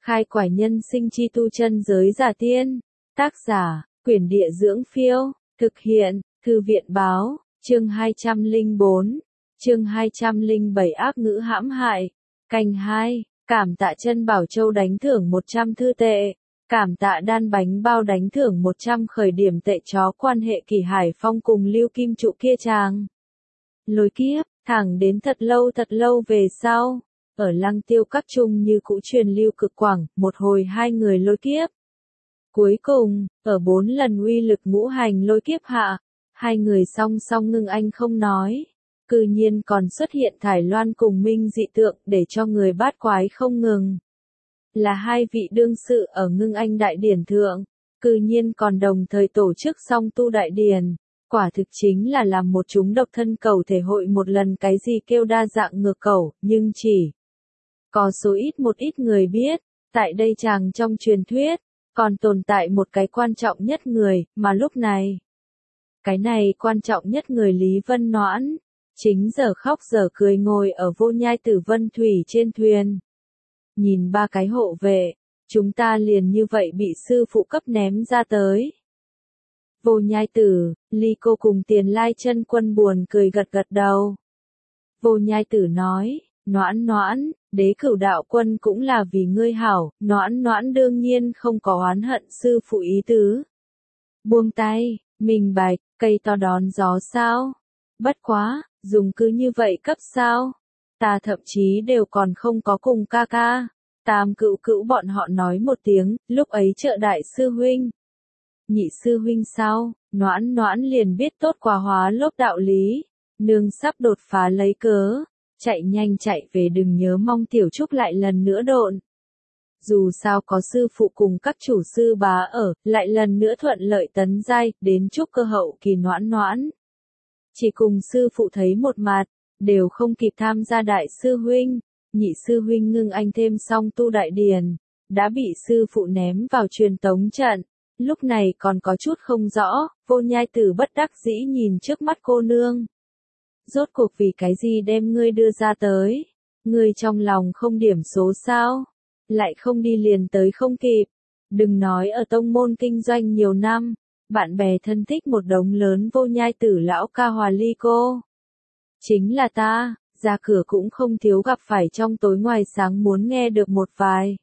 Khai quải nhân sinh chi tu chân giới giả tiên. Tác giả, Quyển Địa Dưỡng Phiêu. Thực hiện, Thư viện Báo. Chương 204. Chương 207 ác ngữ hãm hại. Canh 2. Cảm tạ Chân Bảo Châu đánh thưởng 100 thư tệ. Cảm tạ Đan Bánh Bao đánh thưởng 100 khởi điểm tệ chó quan hệ Kỳ Hải Phong cùng Lưu Kim Trụ kia chàng. Lối kiếp, thẳng đến thật lâu về sau. Ở Lăng Tiêu Các chung như cũ truyền lưu cực quảng, một hồi hai người lôi kiếp. Cuối cùng, ở 4 lần uy lực ngũ hành lôi kiếp hạ, hai người song song ngưng anh không nói. Cư nhiên còn xuất hiện thải loan cùng minh dị tượng để cho người bát quái không ngừng. Là hai vị đương sự ở ngưng anh đại điển thượng, cư nhiên còn đồng thời tổ chức song tu đại điển. Quả thực chính là làm một chúng độc thân cầu thể hội một lần cái gì kêu đa dạng ngược cầu, nhưng chỉ có số một ít người biết, tại đây chàng trong truyền thuyết, còn tồn tại một cái quan trọng nhất người, mà lúc này, cái này quan trọng nhất người Lý Vân Noãn, chính giờ khóc giờ cười ngồi ở Vô Nhai Tử Vân Thủy trên thuyền. Nhìn ba cái hộ vệ, chúng ta liền như vậy bị sư phụ cấp ném ra tới. Vô Nhai Tử, Ly Cô cùng Tiền Lai Chân Quân buồn cười gật gật đầu. Vô Nhai Tử nói, Noãn, Đế Cửu đạo quân cũng là vì ngươi hảo, Noãn đương nhiên không có oán hận sư phụ ý tứ. Buông tay, mình bạch, cây to đón gió sao? Bất quá, dùng cứ như vậy cấp sao? Ta thậm chí đều còn không có cùng ca ca. Tam cữu bọn họ nói một tiếng, lúc ấy trợ đại sư huynh. Nhị sư huynh sao? Noãn liền biết tốt quá hóa lốp đạo lý. Nương sắp đột phá lấy cớ. Chạy nhanh chạy về, đừng nhớ mong tiểu trúc lại lần nữa độn. Dù sao có sư phụ cùng các chủ sư bá ở, lại lần nữa thuận lợi tấn giai, đến trúc cơ hậu kỳ Noãn. Chỉ cùng sư phụ thấy một mặt, đều không kịp tham gia đại sư huynh, nhị sư huynh ngưng anh thêm xong tu đại điển, đã bị sư phụ ném vào truyền tống trận, lúc này còn có chút không rõ, Vô Nhai Tử bất đắc dĩ nhìn trước mắt cô nương. Rốt cuộc vì cái gì đem ngươi đưa ra tới? Ngươi trong lòng không điểm số sao? Lại không đi liền tới không kịp. Đừng nói ở tông môn kinh doanh nhiều năm, bạn bè thân thích một đống lớn. Vô Nhai Tử lão ca hòa Ly Cô. Chính là ta, ra cửa cũng không thiếu gặp phải trong tối ngoài sáng muốn nghe được một vài.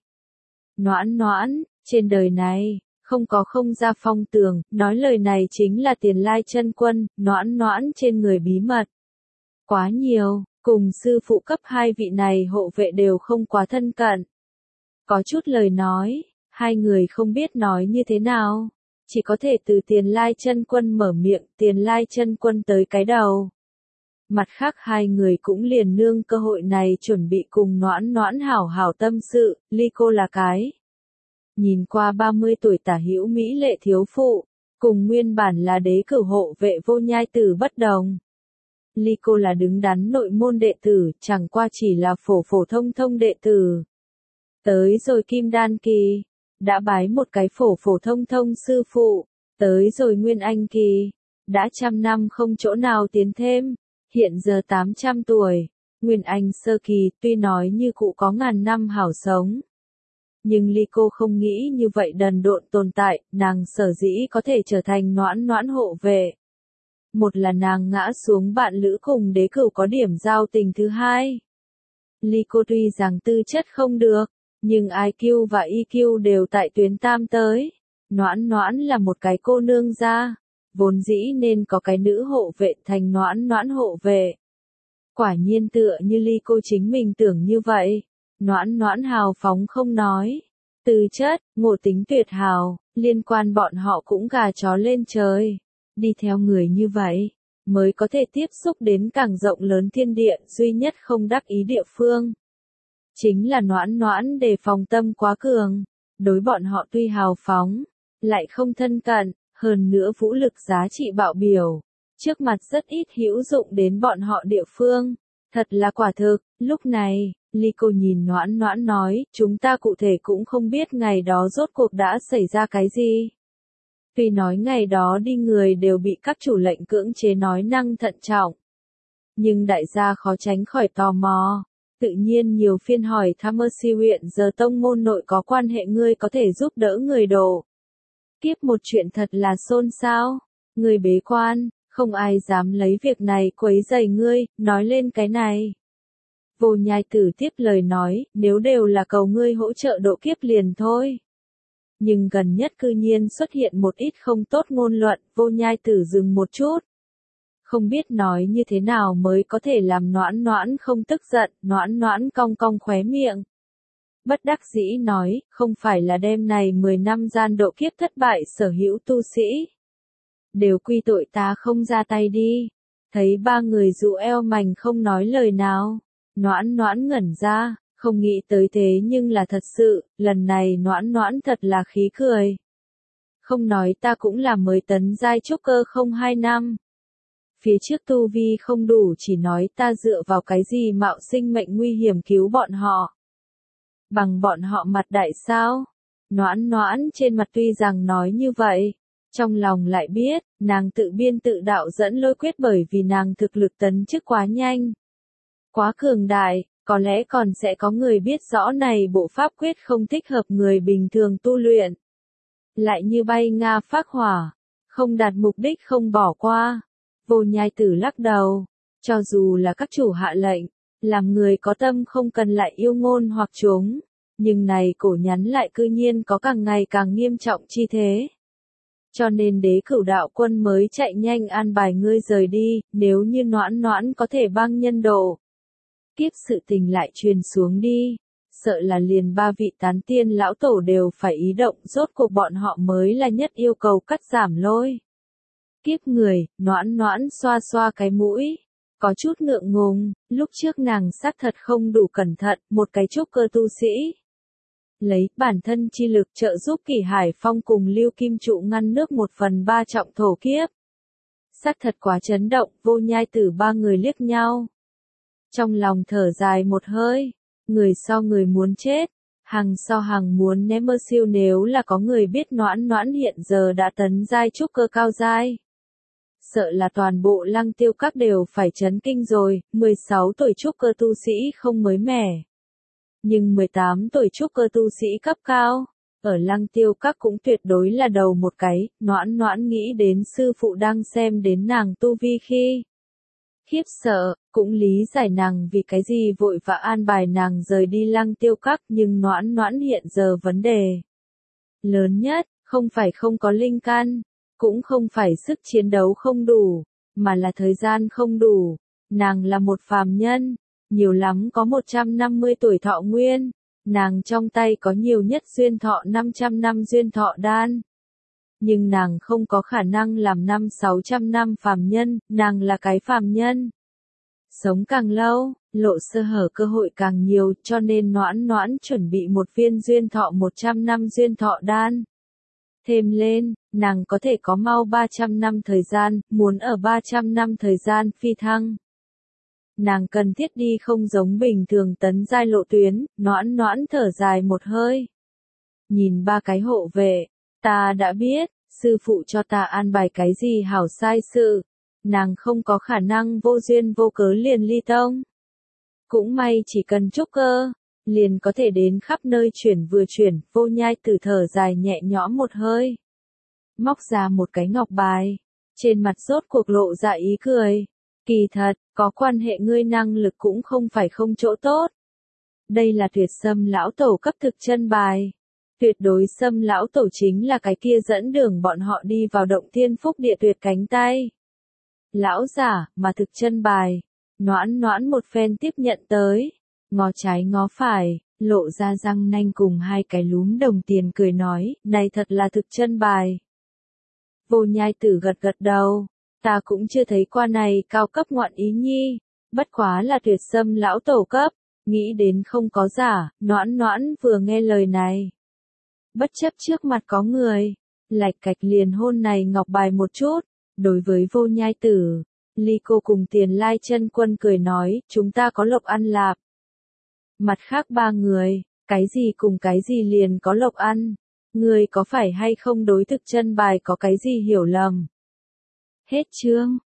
Noãn, trên đời này, không có không ra phong tường, nói lời này chính là Tiền Lai Chân Quân, Noãn trên người bí mật. Quá nhiều, cùng sư phụ cấp hai vị này hộ vệ đều không quá thân cận. Có chút lời nói, hai người không biết nói như thế nào, chỉ có thể từ Tiền Lai Chân Quân mở miệng, Tiền Lai Chân Quân tới cái đầu. Mặt khác hai người cũng liền nương cơ hội này chuẩn bị cùng Noãn hảo tâm sự, Ly Cô là cái. Nhìn qua 30 tuổi tả hữu mỹ lệ thiếu phụ, cùng nguyên bản là Đế Cửu hộ vệ Vô Nhai Tử bất đồng. Ly Cô là đứng đắn nội môn đệ tử, chẳng qua chỉ là phổ thông đệ tử. Tới rồi Kim Đan kỳ, đã bái một cái phổ thông sư phụ, tới rồi Nguyên Anh kỳ, đã trăm năm không chỗ nào tiến thêm, hiện giờ 800 tuổi, Nguyên Anh sơ kỳ tuy nói như cụ có ngàn năm hảo sống. Nhưng Ly Cô không nghĩ như vậy đần độn tồn tại, nàng sở dĩ có thể trở thành Noãn hộ vệ. Một là nàng ngã xuống bạn lữ cùng Đế Cửu có điểm giao tình, thứ hai. Ly Cô tuy rằng tư chất không được, nhưng IQ và EQ đều tại tuyến tam tới. Noãn là một cái cô nương gia, vốn dĩ nên có cái nữ hộ vệ thành Noãn hộ vệ. Quả nhiên tựa như Ly Cô chính mình tưởng như vậy. Noãn hào phóng không nói. Tư chất, ngộ tính tuyệt hào, liên quan bọn họ cũng gà chó lên trời. Đi theo người như vậy, mới có thể tiếp xúc đến càng rộng lớn thiên địa, duy nhất không đắc ý địa phương. Chính là Noãn đề phòng tâm quá cường, đối bọn họ tuy hào phóng, lại không thân cận, hơn nữa vũ lực giá trị bạo biểu, trước mặt rất ít hữu dụng đến bọn họ địa phương, thật là quả thực. Lúc này, Ly Cô nhìn Noãn nói, chúng ta cụ thể cũng không biết ngày đó rốt cuộc đã xảy ra cái gì. Tuy nói ngày đó đi người đều bị các chủ lệnh cưỡng chế nói năng thận trọng. Nhưng đại gia khó tránh khỏi tò mò. tự nhiên nhiều phiên hỏi thăm si huyện giờ tông môn nội có quan hệ ngươi có thể giúp đỡ người độ kiếp một chuyện thật là xôn xao. Ngươi bế quan, không ai dám lấy việc này quấy rầy ngươi, nói lên cái này. Vô Nhai Tử tiếp lời nói, nếu đều là cầu ngươi hỗ trợ độ kiếp liền thôi. Nhưng gần nhất cư nhiên xuất hiện một ít không tốt ngôn luận, Vô Nhai Tử dừng một chút. Không biết nói như thế nào mới có thể làm Noãn Noãn không tức giận, Noãn Noãn cong cong khóe miệng. Bất đắc dĩ nói, không phải là đêm này 10 năm gian độ kiếp thất bại sở hữu tu sĩ. Đều quy tội ta không ra tay đi. Thấy ba người dụ eo mảnh không nói lời nào. Noãn Noãn ngẩn ra, không nghĩ tới thế nhưng là thật sự, lần này Noãn Noãn thật là khí cười. Không nói ta cũng là 10 tấn giai trúc cơ không 2 năm. Phía trước tu vi không đủ chỉ nói ta dựa vào cái gì mạo sinh mệnh nguy hiểm cứu bọn họ. Bằng bọn họ mặt đại sao? Noãn Noãn trên mặt tuy rằng nói như vậy, trong lòng lại biết, nàng tự biên tự đạo dẫn lôi quyết bởi vì nàng thực lực tấn chức quá nhanh. Quá cường đại, có lẽ còn sẽ có người biết rõ này bộ pháp quyết không thích hợp người bình thường tu luyện. Lại như bay Nga phác hỏa, không đạt mục đích không bỏ qua. Vô Nhai Tử lắc đầu, cho dù là các chủ hạ lệnh, làm người có tâm không cần lại yêu ngôn hoặc chúng, nhưng này cổ nhắn lại cư nhiên có càng ngày càng nghiêm trọng chi thế. Cho nên Đế Cửu đạo quân mới chạy nhanh an bài ngươi rời đi, nếu như Noãn Noãn có thể băng nhân độ. Kiếp sự tình lại truyền xuống đi, sợ là liền ba vị tán tiên lão tổ đều phải ý động, rốt cuộc bọn họ mới là nhất yêu cầu cắt giảm lôi. Kiếp người, Noãn Noãn xoa xoa cái mũi, có chút ngượng ngùng, lúc trước nàng xác thật không đủ cẩn thận, một cái trúc cơ tu sĩ. Lấy bản thân chi lực trợ giúp Kỷ Hải Phong cùng Lưu Kim Trụ ngăn nước 1/3 trọng thổ kiếp. Xác thật quá chấn động, Vô Nhai Tử ba người liếc nhau. Trong lòng thở dài một hơi, người sau người muốn chết, hàng sau hàng muốn ném mơ siêu nếu là có người biết Noãn Noãn hiện giờ đã tấn giai trúc cơ cao giai. Sợ là toàn bộ Lăng Tiêu Các đều phải chấn kinh rồi, 16 tuổi trúc cơ tu sĩ không mới mẻ. Nhưng 18 tuổi trúc cơ tu sĩ cấp cao, ở Lăng Tiêu Các cũng tuyệt đối là đầu một cái, Noãn Noãn nghĩ đến sư phụ đang xem đến nàng tu vi khi. Khiếp sợ, cũng lý giải nàng vì cái gì vội vã an bài nàng rời đi Lăng Tiêu Các, nhưng Noãn Noãn hiện giờ vấn đề lớn nhất, không phải không có linh căn, cũng không phải sức chiến đấu không đủ, mà là thời gian không đủ. Nàng là một phàm nhân, nhiều lắm có 150 tuổi thọ nguyên, nàng trong tay có nhiều nhất duyên thọ 500 năm duyên thọ đan. Nhưng nàng không có khả năng làm 500-600 năm phàm nhân, nàng là cái phàm nhân. Sống càng lâu, lộ sơ hở cơ hội càng nhiều, cho nên Noãn Noãn chuẩn bị một viên duyên thọ 100 năm duyên thọ đan. Thêm lên, nàng có thể có mau 300 năm thời gian, muốn ở 300 năm thời gian phi thăng. Nàng cần thiết đi không giống bình thường tấn giai lộ tuyến, Noãn Noãn thở dài một hơi. Nhìn ba cái hộ vệ, ta đã biết, sư phụ cho ta an bài cái gì hảo sai sự, nàng không có khả năng vô duyên vô cớ liền ly tông. Cũng may chỉ cần trúc cơ, liền có thể đến khắp nơi chuyển vừa chuyển, Vô Nhai Tử thở dài nhẹ nhõm một hơi. Móc ra một cái ngọc bài, trên mặt rốt cuộc lộ ra ý cười. Kỳ thật, có quan hệ ngươi năng lực cũng không phải không chỗ tốt. Đây là Tuyệt Sâm lão tổ cấp thực chân bài. Tuyệt đối Sâm lão tổ chính là cái kia dẫn đường bọn họ đi vào động thiên phúc địa tuyệt cánh tay. Lão giả, mà thực chân bài. Noãn Noãn một phen tiếp nhận tới. Ngó trái ngó phải, lộ ra răng nanh cùng hai cái lúm đồng tiền cười nói, này thật là thực chân bài. Vô Nhai Tử gật gật đầu. Ta cũng chưa thấy qua này cao cấp ngoạn ý nhi, bất quá là Tuyệt Sâm lão tổ cấp, nghĩ đến không có giả, Noãn Noãn vừa nghe lời này. Bất chấp trước mặt có người, lạch cạch liền hôn này ngọc bài một chút, đối với Vô Nhai Tử, Ly cô cùng Tiền Lai Chân Quân cười nói, chúng ta có lộc ăn lạp. Mặt khác ba người, cái gì cùng cái gì liền có lộc ăn, người có phải hay không đối thực chân bài có cái gì hiểu lầm. Hết chương.